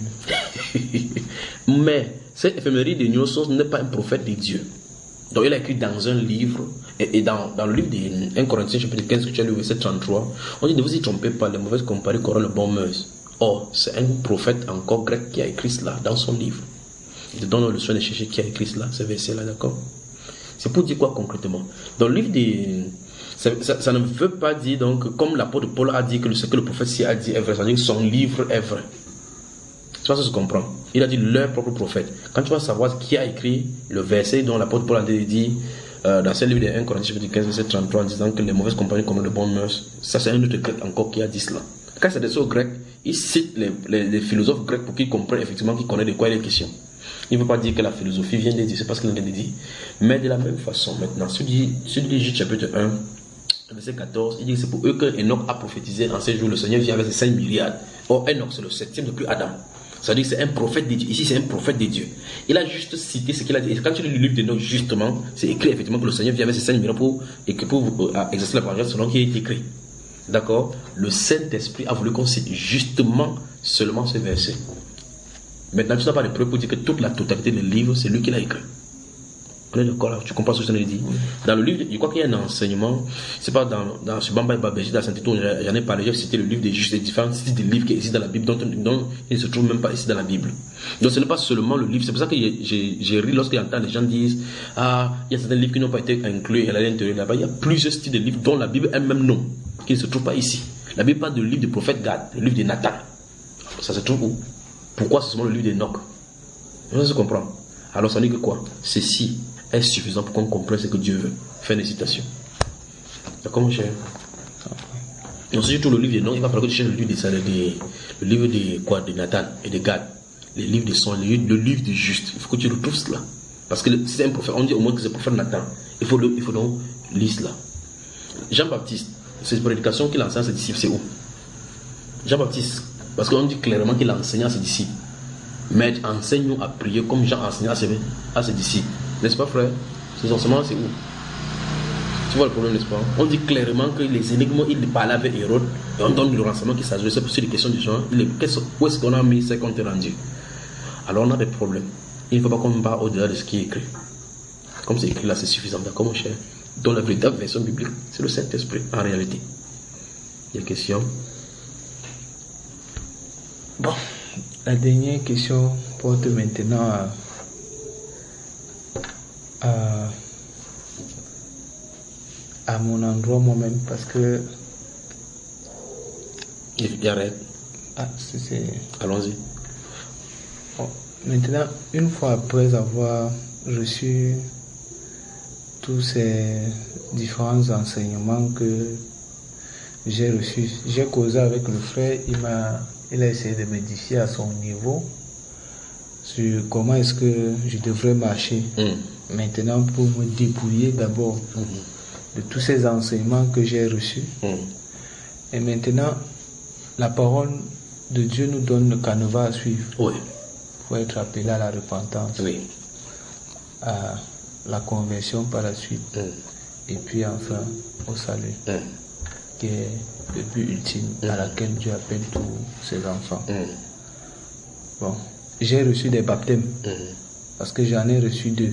Mais cet Éphéméride de Gnosos n'est pas un prophète de Dieu. Donc il a écrit dans un livre, et dans le livre de 1 Corinthiens chapitre 15 que tu as lu verset 33, on dit ne vous y trompez pas, les mauvaises compagnies corrompent le bon mœurs. Or, c'est un prophète encore grec qui a écrit cela dans son livre. Il te donne le soin de chercher qui a écrit cela, ce verset-là, d'accord? C'est pour dire quoi concrètement? Dans le livre des... Ça ne veut pas dire, donc, comme l'apôtre Paul a dit que ce que le prophète ci a dit est vrai, c'est-à-dire que son livre est vrai. Tu vois, ça se comprend. Il a dit leur propre prophète. Quand tu vas savoir qui a écrit le verset dont l'apôtre Paul a dit dans ce livre de 1 Corinthiens 15, verset 33, en disant que les mauvaises compagnies comme le bon mœurs, ça c'est un autre grec encore qui a dit cela. Quand c'est des autres grecs, il cite les philosophes grecs pour qu'ils comprennent effectivement qu'ils connaissent de quoi il est question. Il ne veut pas dire que la philosophie vient de dire, c'est parce qu'il vient de dire. Mais de la même façon, maintenant, sur Jude chapitre 1, verset 14, il dit que c'est pour eux que Enoch a prophétisé en ces jours, le Seigneur vient avec ses 5 milliards. Or, Enoch, c'est le 7e depuis Adam. C'est-à-dire que c'est un prophète de Dieu. Ici, c'est un prophète de Dieu. Il a juste cité ce qu'il a dit. Et quand tu lis le livre d'Enoch, justement, c'est écrit effectivement que le Seigneur vient avec ses 5 milliards pour exercer la parole selon qui est écrit. D'accord? Le Saint-Esprit a voulu qu'on cite justement seulement ce verset. Maintenant, tu n'as pas de preuve pour dire que toute la totalité du livre, c'est lui qui l'a écrit. On est d'accord là? Tu comprends ce que je t'ai dit? Oui. Dans le livre, je crois qu'il y a un enseignement, c'est pas dans ce Bamba et Babéji, dans Saint-Tito, j'en ai parlé, j'ai cité le livre des justes, des différents styles de livres qui existent dans la Bible, dont ils ne se trouvent même pas ici dans la Bible. Donc ce n'est pas seulement le livre, c'est pour ça que j'ai ri lorsque j'entends les gens disent, ah, il y a certains livres qui n'ont pas été inclus à l'intérieur là-bas. Il y a plusieurs styles de livres dont la Bible elle-même non, qui ne se trouvent pas ici. La Bible parle du livre du prophète Gad, le livre de Nathan. Ça se trouve où? Pourquoi c'est seulement le livre d'Enoch? On se comprend. Alors ça dit que quoi? Ceci est suffisant pour qu'on comprenne ce que Dieu veut. Fin des citations. D'accord mon cher? Et ensuite tout le livre d'Enoch, il va falloir que tu cherches le livre de Nathan et de Gad. Les livres de son, le livre du juste. Il faut que tu retrouves cela. Parce que si c'est un prophète, on dit au moins que c'est le prophète Nathan. Il faut donc lire cela. Jean-Baptiste, c'est une prédication qu'il enseigne à ses disciples, c'est où? Jean-Baptiste, parce qu'on dit clairement qu'il enseigne à ses disciples. Mais enseigne-nous à prier comme Jean enseignait à ses disciples. N'est-ce pas, frère? Ces enseignements, c'est où? Tu vois le problème, n'est-ce pas? On dit clairement que les énigmes, il parlait avec Hérode, et on donne le renseignement qui s'adressait sur les questions du genre. Où est-ce qu'on a mis ces comptes rendus? Alors on a des problèmes. Il ne faut pas qu'on va au-delà de ce qui est écrit. Comme c'est écrit là, c'est suffisant, d'accord, mon cher? Donc la véritable version biblique, c'est le Saint-Esprit, en réalité. Il y a une question? Bon, la dernière question porte maintenant à mon endroit moi-même, parce que... Il arrête. Ah, c'est... Allons-y. Bon, maintenant, une fois après avoir reçu tous ces différents enseignements que j'ai reçus, j'ai causé avec le frère, il a essayé de m'édifier à son niveau sur comment est-ce que je devrais marcher maintenant pour me dépouiller d'abord de tous ces enseignements que j'ai reçus. Et maintenant, la parole de Dieu nous donne le canevas à suivre. Oui. Pour être appelé à la repentance. Oui. À la conversion par la suite. et puis enfin au salut, qui est le but ultime à laquelle Dieu appelle tous ses enfants. Bon, j'ai reçu des baptêmes, parce que j'en ai reçu 2.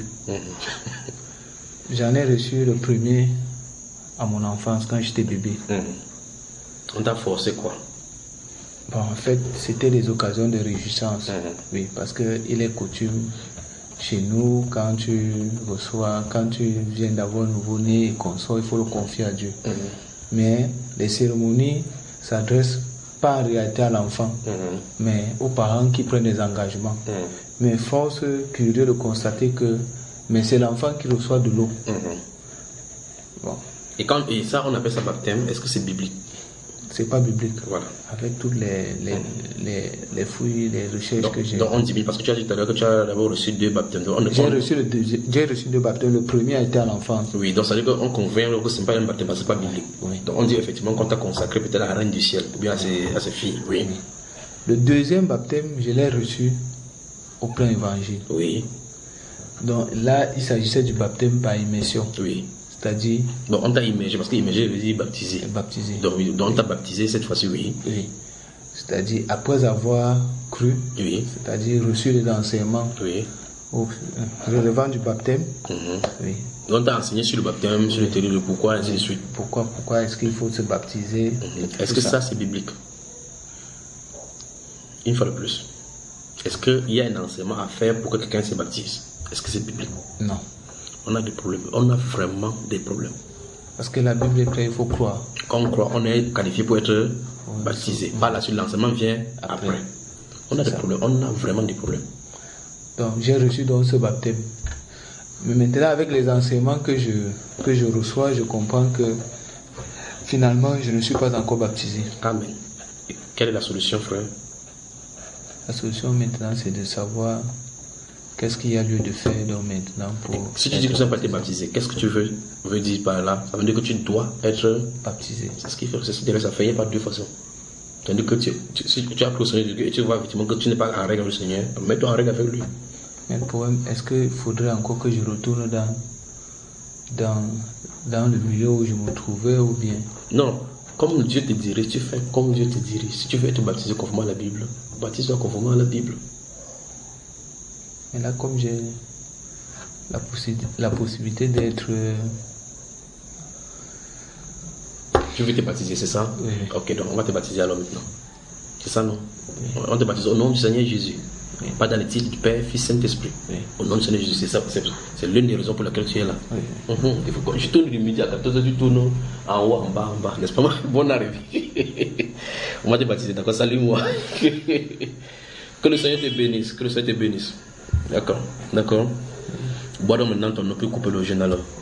J'en ai reçu le premier à mon enfance, quand j'étais bébé. On t'a forcé quoi? Bon, en fait, c'était des occasions de réjouissance. Oui, parce qu'il est coutume chez nous, quand tu viens d'avoir un nouveau-né et qu'on sort, il faut le confier à Dieu. Mais les cérémonies s'adressent pas en réalité à l'enfant, mais aux parents qui prennent des engagements. Mais force curieux de constater que c'est l'enfant qui reçoit de l'eau. Bon. Et ça, on appelle ça baptême. Est-ce que c'est biblique? C'est pas biblique. Voilà. Avec toutes les fouilles, les recherches que j'ai. Donc on dit, parce que tu as dit tout à l'heure que tu as d'abord reçu 2 baptêmes. J'ai reçu 2 baptêmes. Le premier a été à l'enfance. Oui, donc ça veut dire qu'on convient que ce n'est pas un baptême, parce que ce n'est pas biblique. Oui. Donc on dit effectivement qu'on t'a consacré peut-être à la reine du ciel, ou bien à ses filles. Oui. Le deuxième baptême, je l'ai reçu au plein évangile. Oui. Donc là, il s'agissait du baptême par immersion. Oui. C'est-à-dire... Donc on t'a immergé, parce qu'immergé veut dire baptisé. Baptisé. Donc on t'a baptisé cette fois-ci, oui. Oui. C'est-à-dire après avoir cru, oui. C'est-à-dire reçu les enseignements oui. relevant du baptême. Oui. Donc on t'a enseigné sur le baptême, sur le théorie, le pourquoi, ainsi de suite. Pourquoi est-ce qu'il faut se baptiser? Est-ce que ça c'est biblique? Une fois de plus. Est-ce qu'il y a un enseignement à faire pour que quelqu'un se baptise? Est-ce que c'est biblique? Non. On a des problèmes. On a vraiment des problèmes. Parce que la Bible est claire, il faut croire. Quand on croit, on est qualifié pour être baptisé. Par la suite, l'enseignement vient après. On a des problèmes. On a vraiment des problèmes. Donc, j'ai reçu donc ce baptême. Mais maintenant, avec les enseignements que je reçois, je comprends que finalement, je ne suis pas encore baptisé. Amen. Et quelle est la solution, frère? La solution maintenant, c'est de savoir qu'est-ce qu'il y a lieu de faire donc maintenant pour... Si tu dis que tu n'as pas été baptisé, qu'est-ce que tu veux dire par là? Ça veut dire que tu dois être baptisé. C'est ce qu'il fait. C'est ce que ça fait. Il n'y a pas 2 façons. Tandis que si tu as cru au Seigneur de Dieu et tu vois effectivement que tu n'es pas en règle avec le Seigneur, mets-toi en règle avec lui. Mais le problème, est-ce qu'il faudrait encore que je retourne dans le milieu où je me trouvais ou bien? Non. Comme Dieu te dirige, tu fais comme Dieu te dirige. Si tu veux être baptisé conformément à la Bible, baptise-toi conformément à la Bible. Mais là, comme j'ai la possibilité d'être... Tu veux te baptiser, c'est ça? Oui. Ok, donc on va te baptiser alors maintenant. C'est ça, non? Oui. On te baptise au nom du Seigneur Jésus. Oui. Pas dans le titre du Père, Fils, Saint-Esprit. Oui. Au nom du Seigneur Jésus, c'est ça. C'est l'une des raisons pour lesquelles tu es là. Oui. Il faut que je tourne du midi à 14h, tu tournes en haut, en bas, n'est-ce pas? Bonne arrivée. On va te baptiser, d'accord? Salut-moi. Que le Seigneur te bénisse. Que le Seigneur te bénisse. D'accord. Bois donc maintenant ton eau, puis couper le jeûne alors.